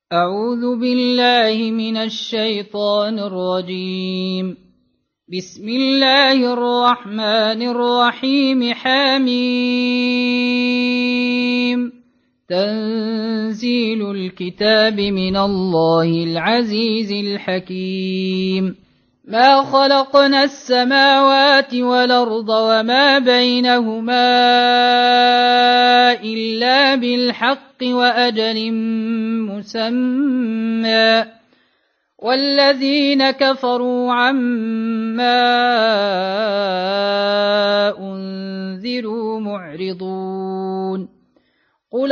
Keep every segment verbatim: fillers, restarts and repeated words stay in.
أعوذ بالله من الشيطان الرجيم. بسم الله الرحمن الرحيم. حميم. تنزيل الكتاب من الله العزيز الحكيم. ما خلقنا السماوات والأرض وما بينهما إلا بالحق وأجل مسمى، والذين كفروا عما أنذروا معرضون. قل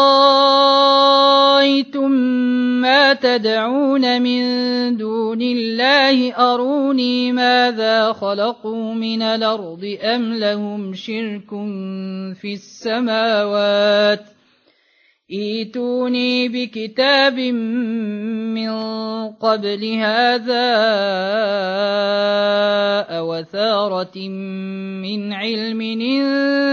رأيتم ما تدعون من دون الله أروني ماذا خلقوا من الأرض أم لهم شرك في السماوات، ائتوني بكتاب من قبل هذا أو أثارة من علم إن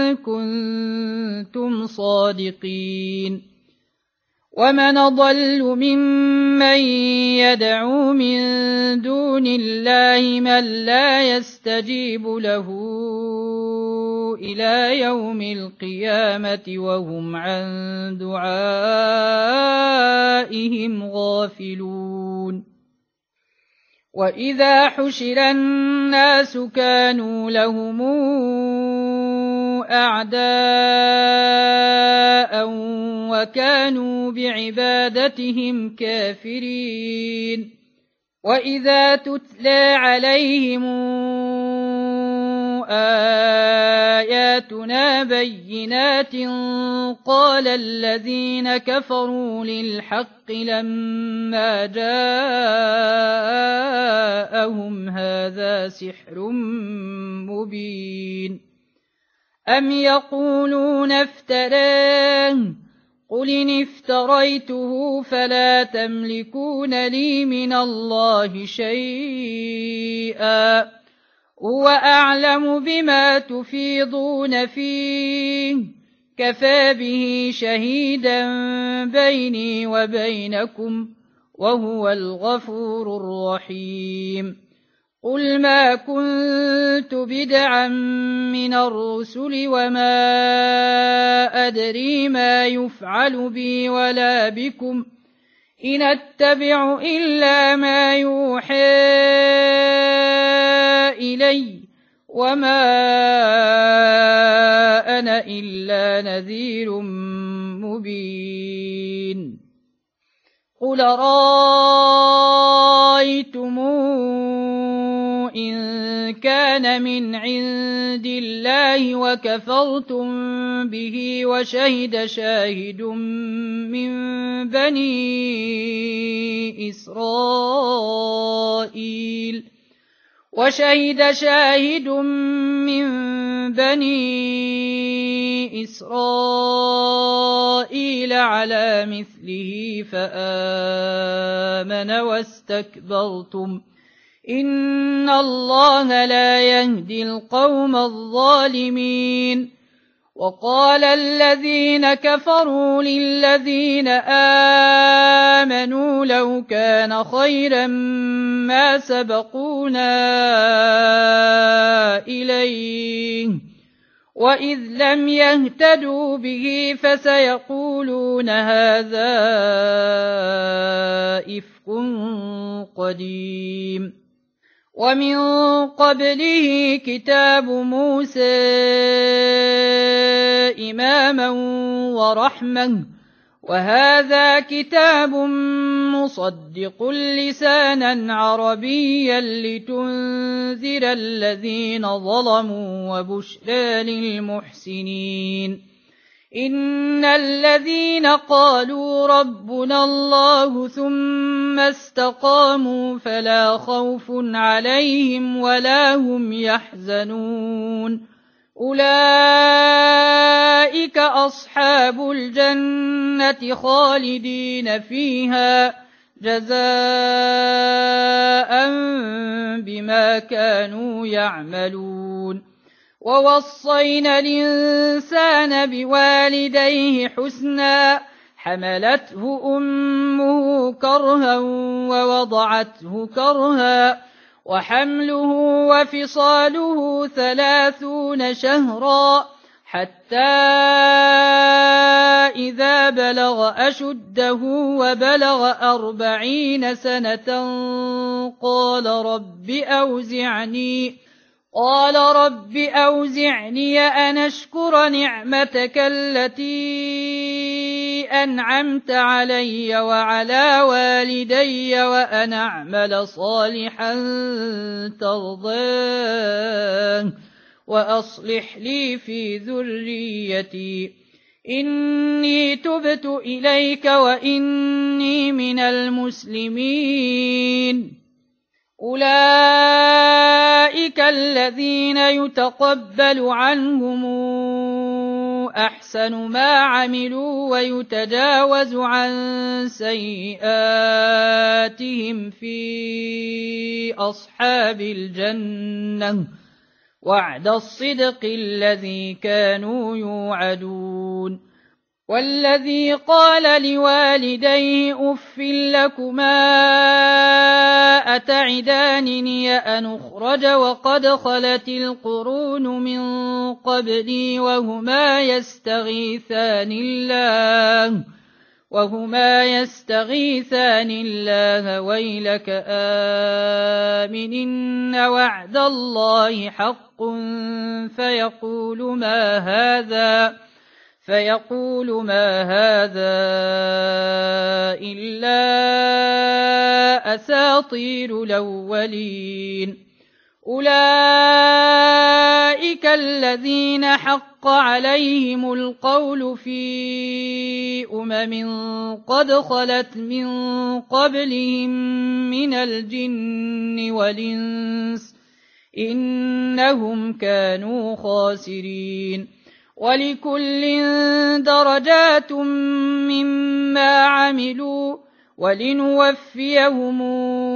كنتم صادقين. ومن أضل ممن يدعو من دون الله من لا يستجيب له إلى يوم القيامة وهم عن دعائهم غافلون. وإذا حشر الناس كانوا لهم أعداء وكانوا بعبادتهم كافرين. وإذا تتلى عليهم آياتنا بينات قال الذين كفروا للحق لما جاءهم هذا سحر مبين. أم يقولون افتراه، قل إن افتريته فلا تملكون لي من الله شيئا، هو أعلم بما تفيضون فيه، كفى به شهيدا بيني وبينكم وهو الغفور الرحيم. قل ما كنت بدعا من الرسل وما أدري ما يفعل بي ولا بكم، إن أتبع إلا ما يوحى إلي وما أنا إلا نذير مبين. قل رأيتم إن كان من عند الله وكفرتم به وشهد شاهد من بني إسرائيل وشهد شاهد من بني إسرائيل على مثله فآمن واستكبرتم، إن الله لا يهدي القوم الظالمين. وقال الذين كفروا للذين آمنوا لو كان خيرا ما سبقونا إليه، وإذ لم يهتدوا به فسيقولون هذا إفك قديم. ومن قبله كتاب موسى إماما ورحمة، وهذا كتاب مصدق لسانا عربيا لتنذر الذين ظلموا وبشرى للمحسنين. إن الذين قالوا ربنا الله ثم استقاموا فلا خوف عليهم ولا هم يحزنون، أولئك أصحاب الجنة خالدين فيها جزاء بما كانوا يعملون. ووصينا الإنسان بوالديه حسنا، حملته أمه كرها ووضعته كرها وحمله وفصاله ثلاثون شهرا حتى إذا بلغ أشده وبلغ أربعين سنة قال رب أوزعني قال رب أوزعني أن أشكر نعمتك التي أنعمت علي وعلى والدي وأن أعمل صالحا ترضاه وأصلح لي في ذريتي إني تبت إليك وإني من المسلمين. أولئك الذين يتقبل عنهم أحسن ما عملوا ويتجاوز عن سيئاتهم في أصحاب الجنة وعد الصدق الذي كانوا يوعدون. والذي قال لوالديه أف لكما أتعدانني أن أخرج وقد خلت القرون من قبلي وهما يستغيثان الله وهما يستغيثان الله ويلك آمن إن وعد الله حق فيقول ما هذا فيقول ما هذا إلا أساطير الأولين. أولئك الذين حق عليهم القول في أمم قد خلت من قبلهم من الجن والإنس إنهم كانوا خاسرين. ولكل درجات مما عملوا ولنوفيهم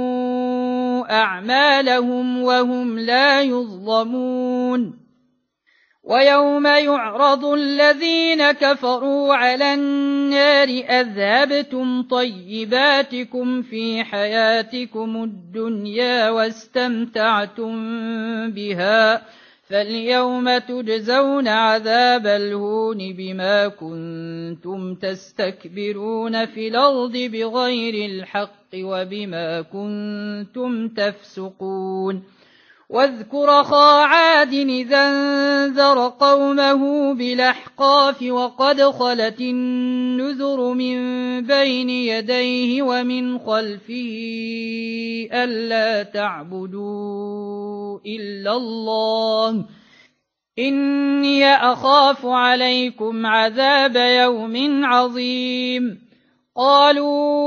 أعمالهم وهم لا يظلمون. ويوم يعرض الذين كفروا على النار أذهبتم طيباتكم في حياتكم الدنيا واستمتعتم بها فاليوم تجزون عذاب الهون بما كنتم تستكبرون في الأرض بغير الحق وبما كنتم تفسقون. واذكر أخا عاد إذا انذر قومه بالأحقاف وقد خلت النذر من بين يديه ومن خلفه ألا تعبدوا إلا الله إني أخاف عليكم عذاب يوم عظيم. قالوا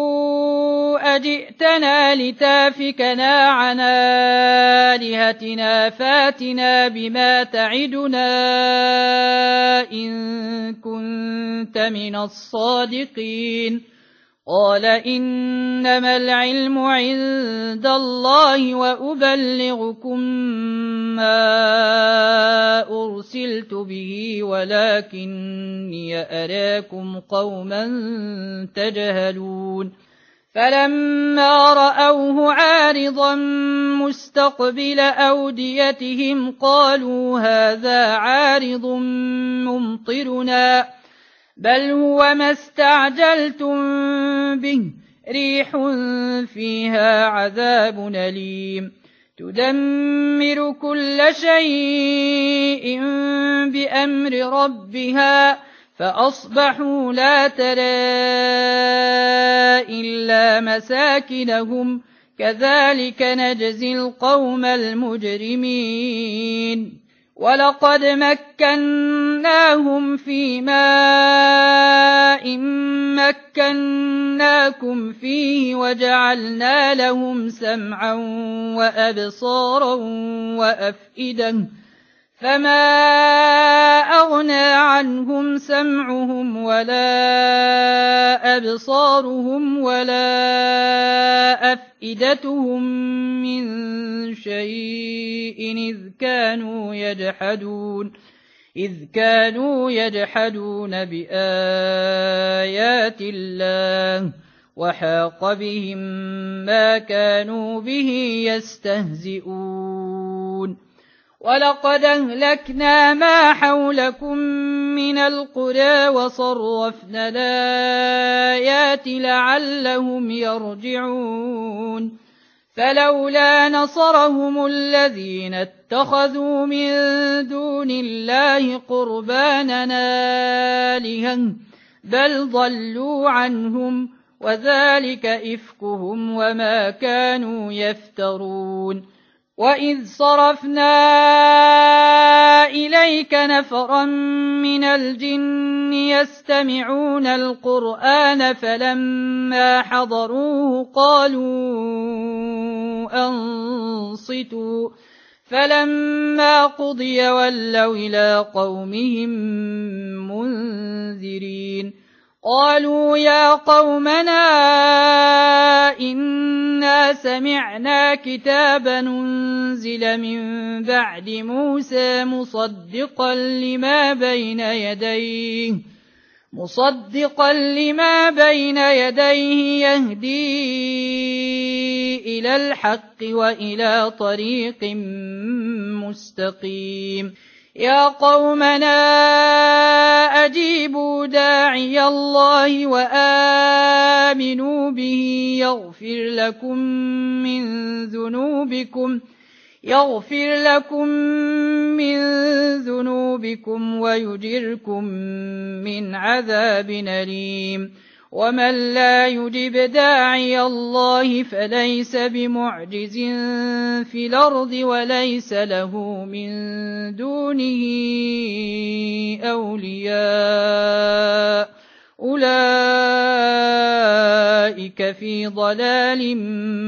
أجئتنا لتافكنا عن آلهتنا فاتنا بما تعدنا إن كنت من الصادقين. قال إنما العلم عند الله وأبلغكم ما أرسلت به ولكني أراكم قوما تجهلون. فلما رأوه عارضا مستقبل أوديتهم قالوا هذا عارض ممطرنا بل هو ما استعجلتم به ريح فيها عذاب أليم تدمر كل شيء بأمر ربها فأصبحوا لا ترى إلا مساكنهم كذلك نجزي القوم المجرمين. ولقد مكناهم في ماء مكناكم فيه وجعلنا لهم سمعا وأبصارا وأفئدة فما أغنى عنهم سمعهم ولا أبصارهم ولا أفئدتهم من شيء إذ كانوا يجحدون إذ كانوا يجحدون بآيات الله وحاق بهم ما كانوا به يستهزئون ولقد أهلكنا ما حولكم من القرى وصرفنا الآيات لعلهم يرجعون فلولا نصرهم الذين اتخذوا من دون الله قربانا آلهة بل ضلوا عنهم وذلك إفكهم وما كانوا يفترون وإذ صرفنا إليك نفرا من الجن يستمعون القرآن فلما حضروه قالوا أنصتوا فلما قضي ولوا إلى قومهم منذرين قالوا يا قومنا إنا سمعنا كتابا أنزل من بعد موسى مصدقا لما بين يديه مصدقا لما بين يديه يهدي إلى الحق وإلى طريق مستقيم يا قومنا أجيبوا داعي الله وآمنوا به يغفر لكم من ذنوبكم يغفر لكم من ذنوبكم ويجركم من عذاب أليم ومن لا يجب داعي الله فليس بمعجز في الأرض وليس له من دونه أولياء أولئك في ضلال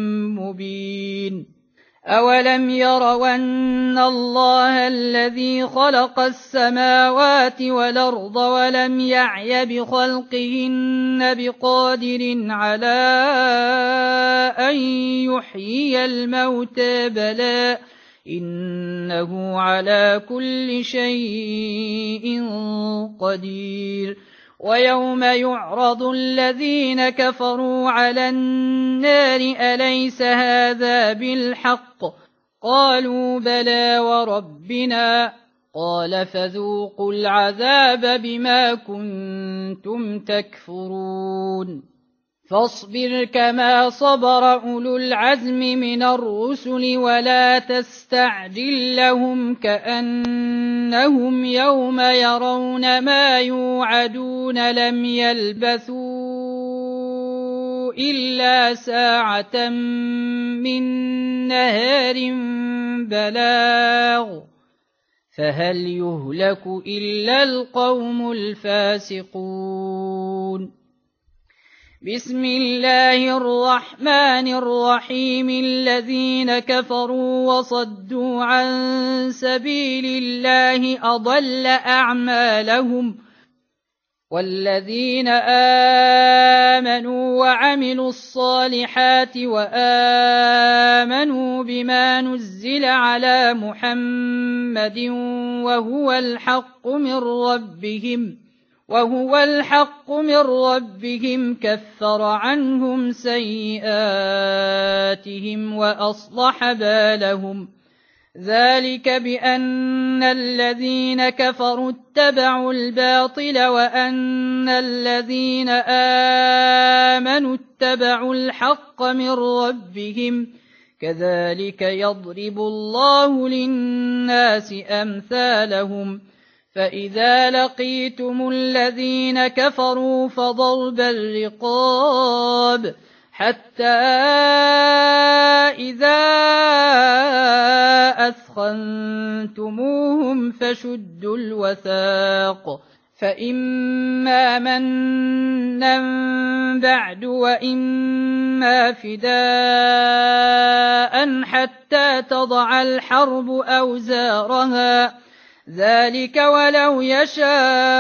مبين أولم يروا أن الله الذي خلق السماوات والأرض ولم يعي بخلقهن بقادر على أن يحيي الموتى بلى إنه على كل شيء قدير ويوم يعرض الذين كفروا على النار أليس هذا بالحق قالوا بلى وربنا قال فذوقوا العذاب بما كنتم تكفرون فاصبر كما صبر أولو العزم من الرسل ولا تستعجل لهم كأنهم يوم يرون ما يوعدون لم يلبثوا إلا ساعة من نهار بلاغ فهل يهلك إلا القوم الفاسقون بسم الله الرحمن الرحيم الذين كفروا وصدوا عن سبيل الله أضل أعمالهم والذين آمنوا وعملوا الصالحات وآمنوا بما نزل على محمد وهو الحق من ربهم وهو الحق من ربهم كفر عنهم سيئاتهم وأصلح بالهم ذلك بأن الذين كفروا اتبعوا الباطل وأن الذين آمنوا اتبعوا الحق من ربهم كذلك يضرب الله للناس أمثالهم فإذا لقيتم الذين كفروا فضرب الرقاب حتى إذا أثخنتموهم فشدوا الوثاق فإما منا بعد وإما فداء حتى تضع الحرب أوزارها ذلك ولو يشاء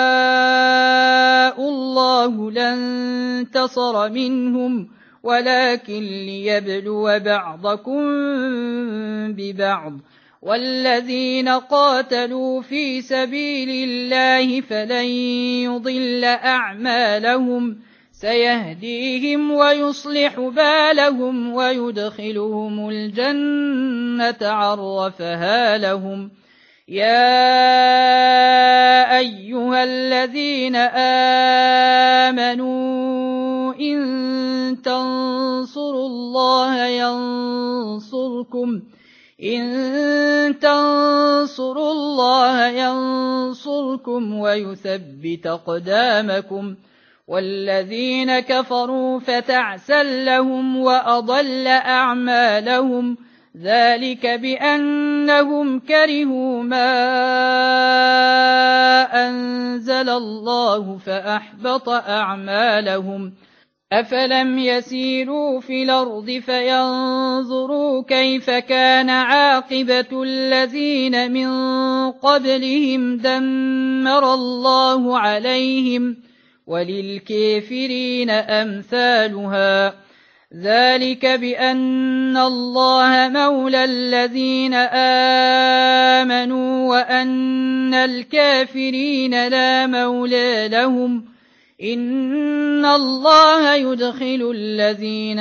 الله لانتصر منهم ولكن ليبلو بعضكم ببعض والذين قاتلوا في سبيل الله فلن يضل أعمالهم سيهديهم ويصلح بالهم ويدخلهم الجنة عرفها لهم. يا أيها الذين آمنوا إن تنصروا الله ينصركم إن تنصروا الله ينصركم ويثبت أقدامكم. والذين كفروا فتعسا لهم وأضل أعمالهم ذلك بأنهم كرهوا ما أنزل الله فأحبط أعمالهم. أفلم يسيروا في الأرض فينظروا كيف كان عاقبة الذين من قبلهم دمر الله عليهم وللكافرين أمثالها ذلك بأن الله مولى الذين آمنوا وأن الكافرين لا مولى لهم. إن الله يدخل الذين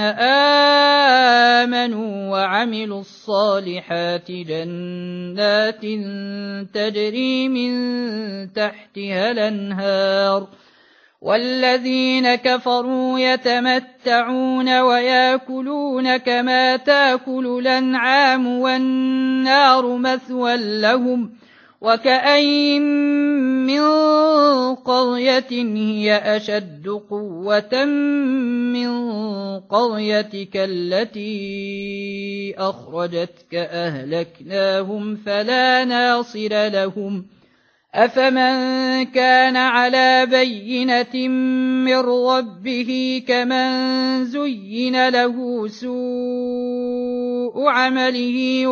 آمنوا وعملوا الصالحات جنات تجري من تحتها الأنهار والذين كفروا يتمتعون ويأكلون كما تأكل الأنعام والنار مثوى لهم. وكأين من قرية هي أشد قوة من قريتك التي أخرجتك أهلكناهم فلا ناصر لهم. أفمن كان على بينة من ربه كمن زين له سوء عمله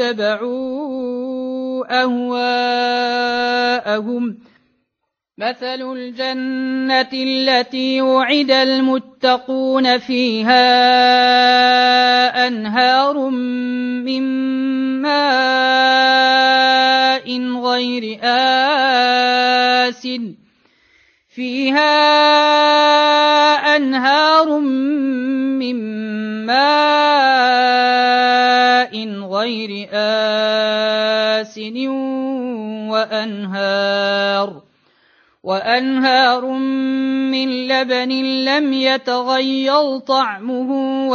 واتبعوا أهواءهم. مثل الجنة التي وعد المتقون فيها أنهار من ماء غير آسن فيها أنهار من ماء غير آسن وأنهار وأنهار من لبن لم يتغير طعمه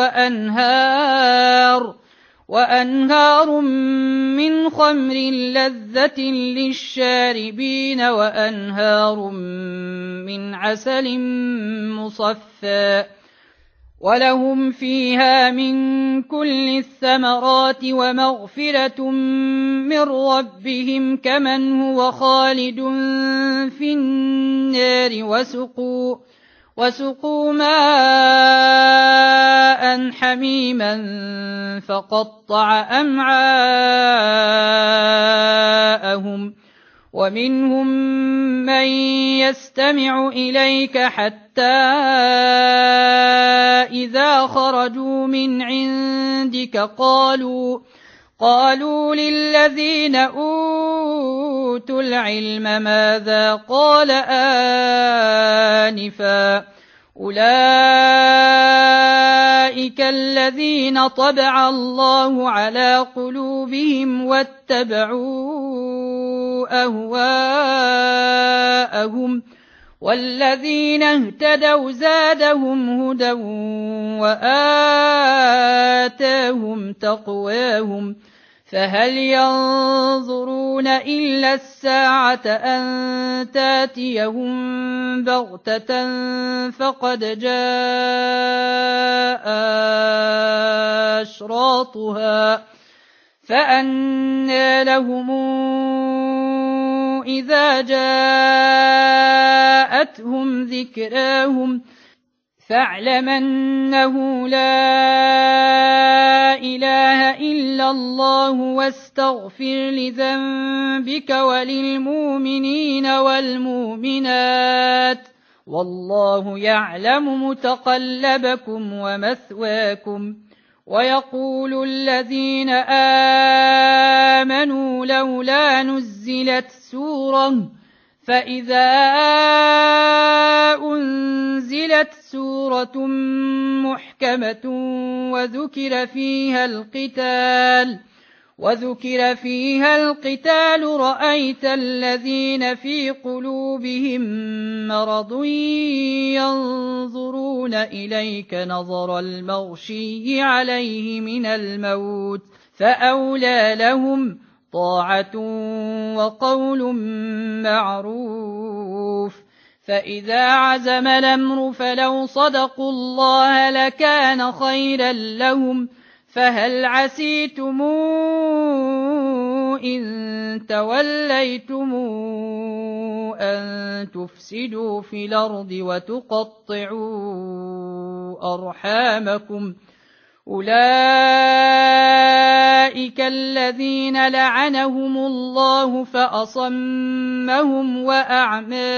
وأنهار وأنهار من خمر لذة للشاربين وأنهار من عسل مصفى ولهم فيها من كل الثمرات ومغفرة من ربهم كمن هو خالد في النار وسقوا وسقوا ماء حميما فقطع أمعاءهم. ومنهم من يستمع إليك حتى إذا خرجوا من عندك قالوا قالوا للذين أوتوا العلم ماذا قال آنفا أولئك الذين طبع الله على قلوبهم واتبعوا أهواءهم والذين اهتدوا زادهم هدى وآتاهم تقواهم. فهل ينظرون إلا الساعة أن تاتيهم بغتة فقد جاء أشراطها فأنى لهم إذا جاءتهم ذكراهم. فاعلم أنه لا إله إلا الله واستغفر لذنبك وللمؤمنين والمؤمنات والله يعلم متقلبكم ومثواكم. ويقول الذين آمنوا لولا نزلت سورة فإذا أنزلت سورة محكمة وذكر فيها القتال وذكر فيها القتال رأيت الذين في قلوبهم مرض ينظرون إليك نظر المغشي عليه من الموت فأولى لهم طاعة وقول معروف. فإذا عزم الأمر فلو صدقوا الله لكان خيرا لهم. فهل عسيتم إن توليتم أن تفسدوا في الأرض وتقطعوا أرحامكم؟ أولئك الذين لعنهم الله فأصمهم وأعمى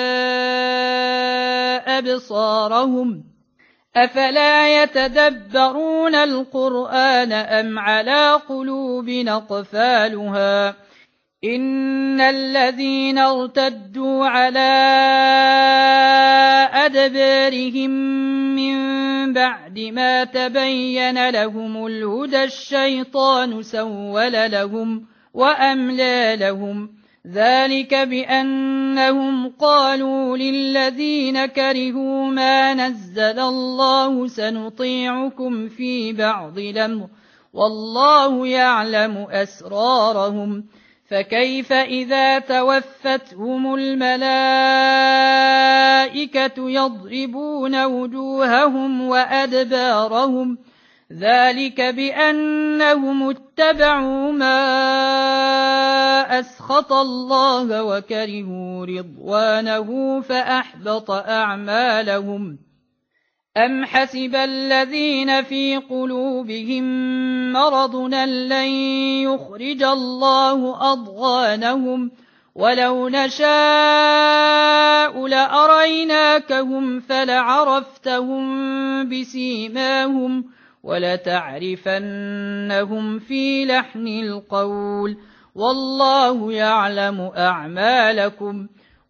أبصارهم. أفلا يتدبرون القرآن أم على قلوب أقفالها؟ إن الذين ارتدوا على أدبارهم من بعد ما تبين لهم الهدى الشيطان سول لهم وأملى لهم. ذلك بأنهم قالوا للذين كرهوا ما نزل الله سنطيعكم في بعض الأمر والله يعلم أسرارهم. فكيف إذا توفتهم الملائكة يضربون وجوههم وأدبارهم؟ ذلك بأنهم اتبعوا ما أسخط الله وكرهوا رضوانه فأحبط أعمالهم. أم حسب الذين في قلوبهم مرض لن يخرج الله أضغانهم؟ ولو نشاء لأريناكهم فلعرفتهم بسيماهم ولتعرفنهم في لحن القول والله يعلم أعمالكم.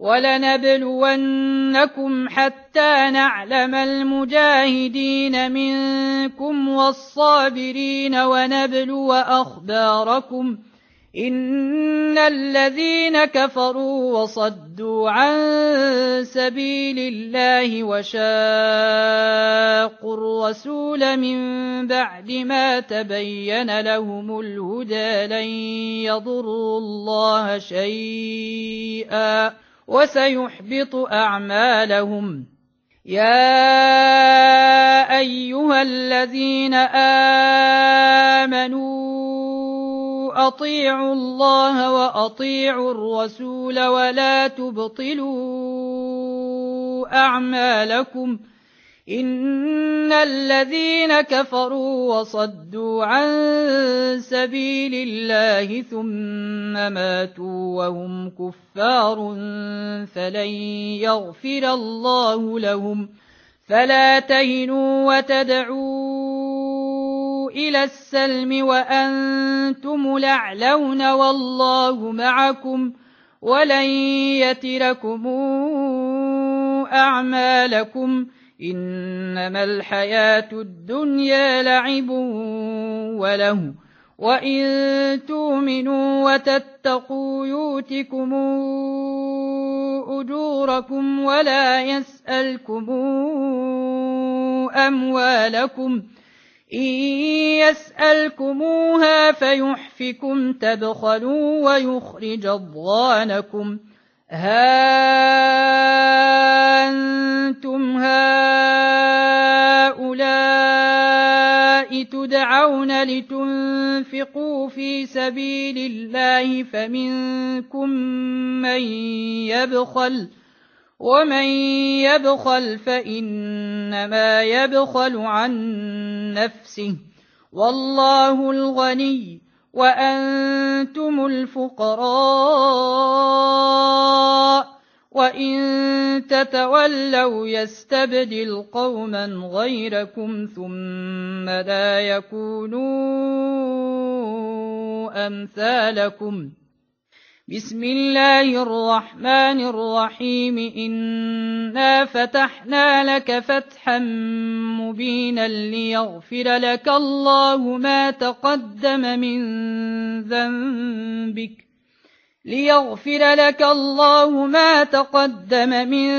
ولنبلونكم حتى نعلم المجاهدين منكم والصابرين ونبلو أخباركم. إن الذين كفروا وصدوا عن سبيل الله وشاقوا الرسول من بعد ما تبين لهم الهدى لن يضروا الله شيئا وسيحبط أعمالهم. يا أيها الذين آمنوا أطيعوا الله وأطيعوا الرسول ولا تبطلوا أعمالكم. إن الذين كفروا وصدوا عن سبيل الله ثم ماتوا وهم كفار فلن يغفر الله لهم. فلا تهنوا وتدعوا إلى السلم وأنتم الأعلون والله معكم ولن يتركم أعمالكم. إنما الحياة الدنيا لعب وله وإن تؤمنوا وتتقوا يؤتكم أجوركم ولا يسألكم أموالكم. إن يسألكموها فيحفكم تبخلوا ويخرج أضغانكم. ها أنتم هؤلاء تدعون لتنفقوا في سبيل الله فمنكم من يبخل ومن يبخل فإنما يبخل عن نفسه والله الغني وأنتم الفقراء وإن تتولوا يستبدل قوما غيركم ثم لا يكونوا أمثالكم. بسم الله الرحمن الرحيم إنا فتحنا لك فتحا مبينا ليغفر لك الله ما تقدم من ذنبك ليغفر لك الله ما تقدم من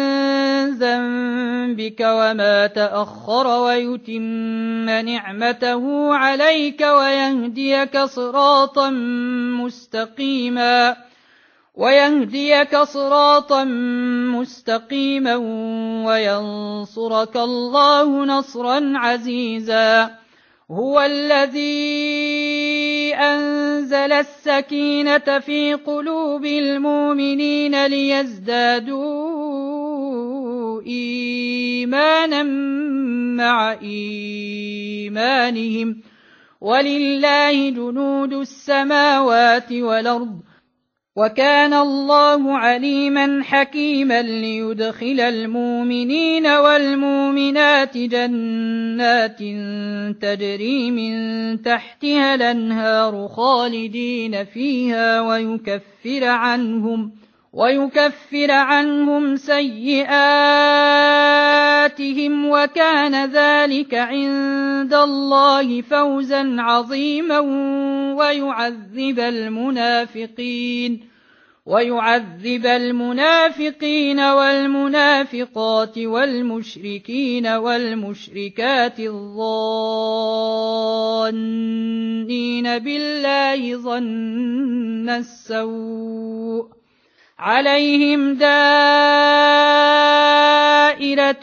ذنبك وما تأخر ويتم نعمته عليك ويهديك صراطا مستقيما ويهديك صراطا مستقيما وينصرك الله نصرا عزيزا هو الذي أنزل السكينة في قلوب المؤمنين ليزدادوا إيمانا مع إيمانهم ولله جنود السماوات والأرض وكان الله عليما حكيما ليدخل المؤمنين والمؤمنات جنات تجري من تحتها الأنهار خالدين فيها ويكفر عنهم ويكفر عنهم سيئاتهم وكان ذلك عند الله فوزا عظيما ويعذب المنافقين ويعذب المنافقين والمنافقات والمشركين والمشركات الظانين بالله ظن السوء عليهم دائرة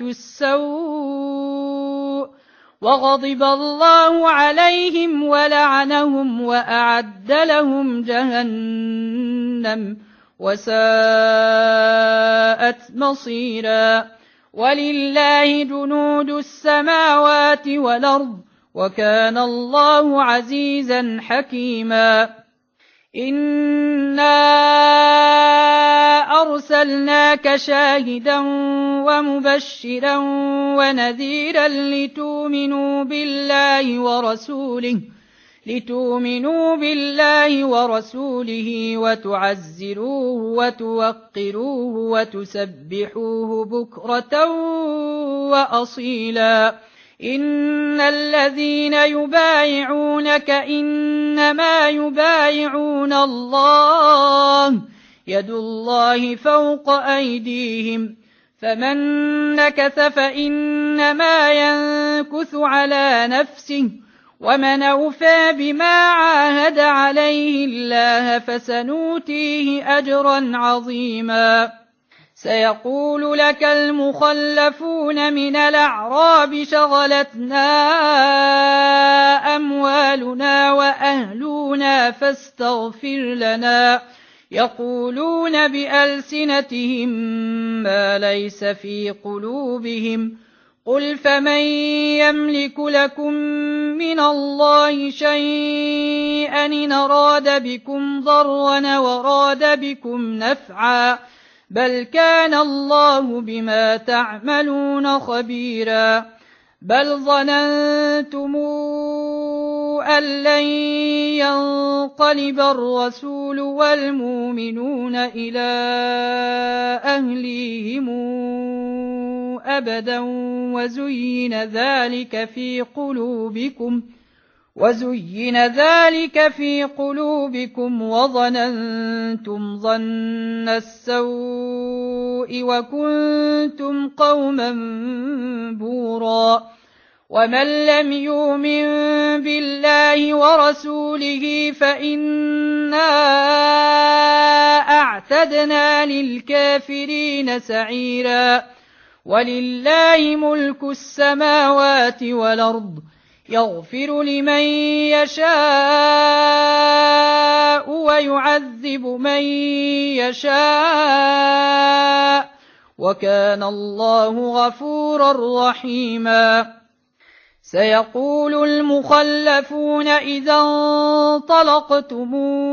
السوء وغضب الله عليهم ولعنهم وأعد لهم جهنم وساءت مصيرا ولله جنود السماوات والأرض وكان الله عزيزا حكيما إنا أرسلناك شاهدا ومبشرا ونذيرا لتؤمنوا بالله ورسوله لتؤمنوا بالله ورسوله وتعزروه وتوقروه وتسبحوه بكرة وأصيلا إن الذين يبايعونك إنما يبايعون الله يد الله فوق أيديهم فمن نكث فإنما ينكث على نفسه ومن أوفى بما عاهد عليه الله فسنؤتيه أجرا عظيما سيقول لك المخلفون من الأعراب شغلتنا أموالنا وأهلنا فاستغفر لنا يقولون بألسنتهم ما ليس في قلوبهم قل فمن يملك لكم من الله شيئا إن أراد بكم ضرا وراد بكم نفعا بل كان الله بما تعملون خبيرا بل ظننتم أن لن ينقلب الرسول والمؤمنون إلى أهليهم أبدا وزين ذلك في قلوبكم وزين ذلك في قلوبكم وظننتم ظن السوء وكنتم قوما بورا ومن لم يؤمن بالله ورسوله فإنا أعتدنا للكافرين سعيرا ولله ملك السماوات والأرض يغفر لمن يشاء ويعذب من يشاء وكان الله غفورا رحيما سيقول المخلفون إذا انطلقتم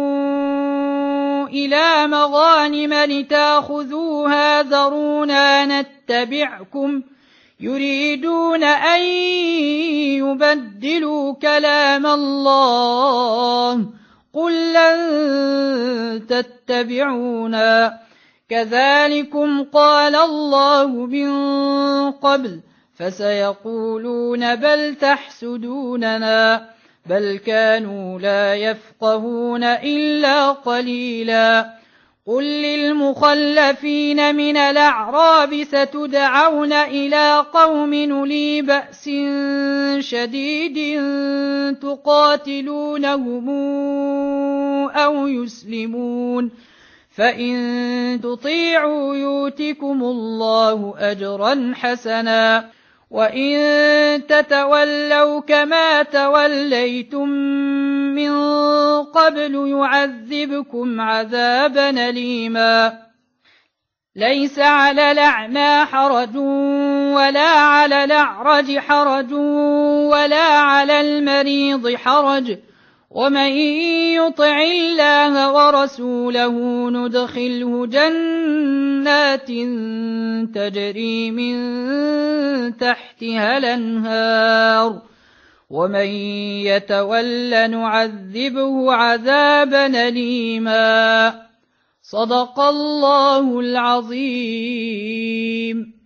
إلى مغانم لتأخذوها ذرونا نتبعكم يريدون أن يبدلوا كلام الله قل لن تتبعونا كذلكم قال الله من قبل فسيقولون بل تحسدوننا بل كانوا لا يفقهون إلا قليلا قل للمخلفين من الأعراب ستدعون إلى قوم أولي بأس شديد تقاتلونهم أو يسلمون فإن تطيعوا يؤتكم الله أجرا حسنا وإن تتولوا كما توليتم من قبل يعذبكم عذابا أليما ليس على الأعمى حرج ولا على الأعرج حرج ولا على المريض حرج ومن يطع الله ورسوله ندخله جنات تجري من تحتها الأنهار ومن يتول نعذبه عذابا أليما صدق الله العظيم.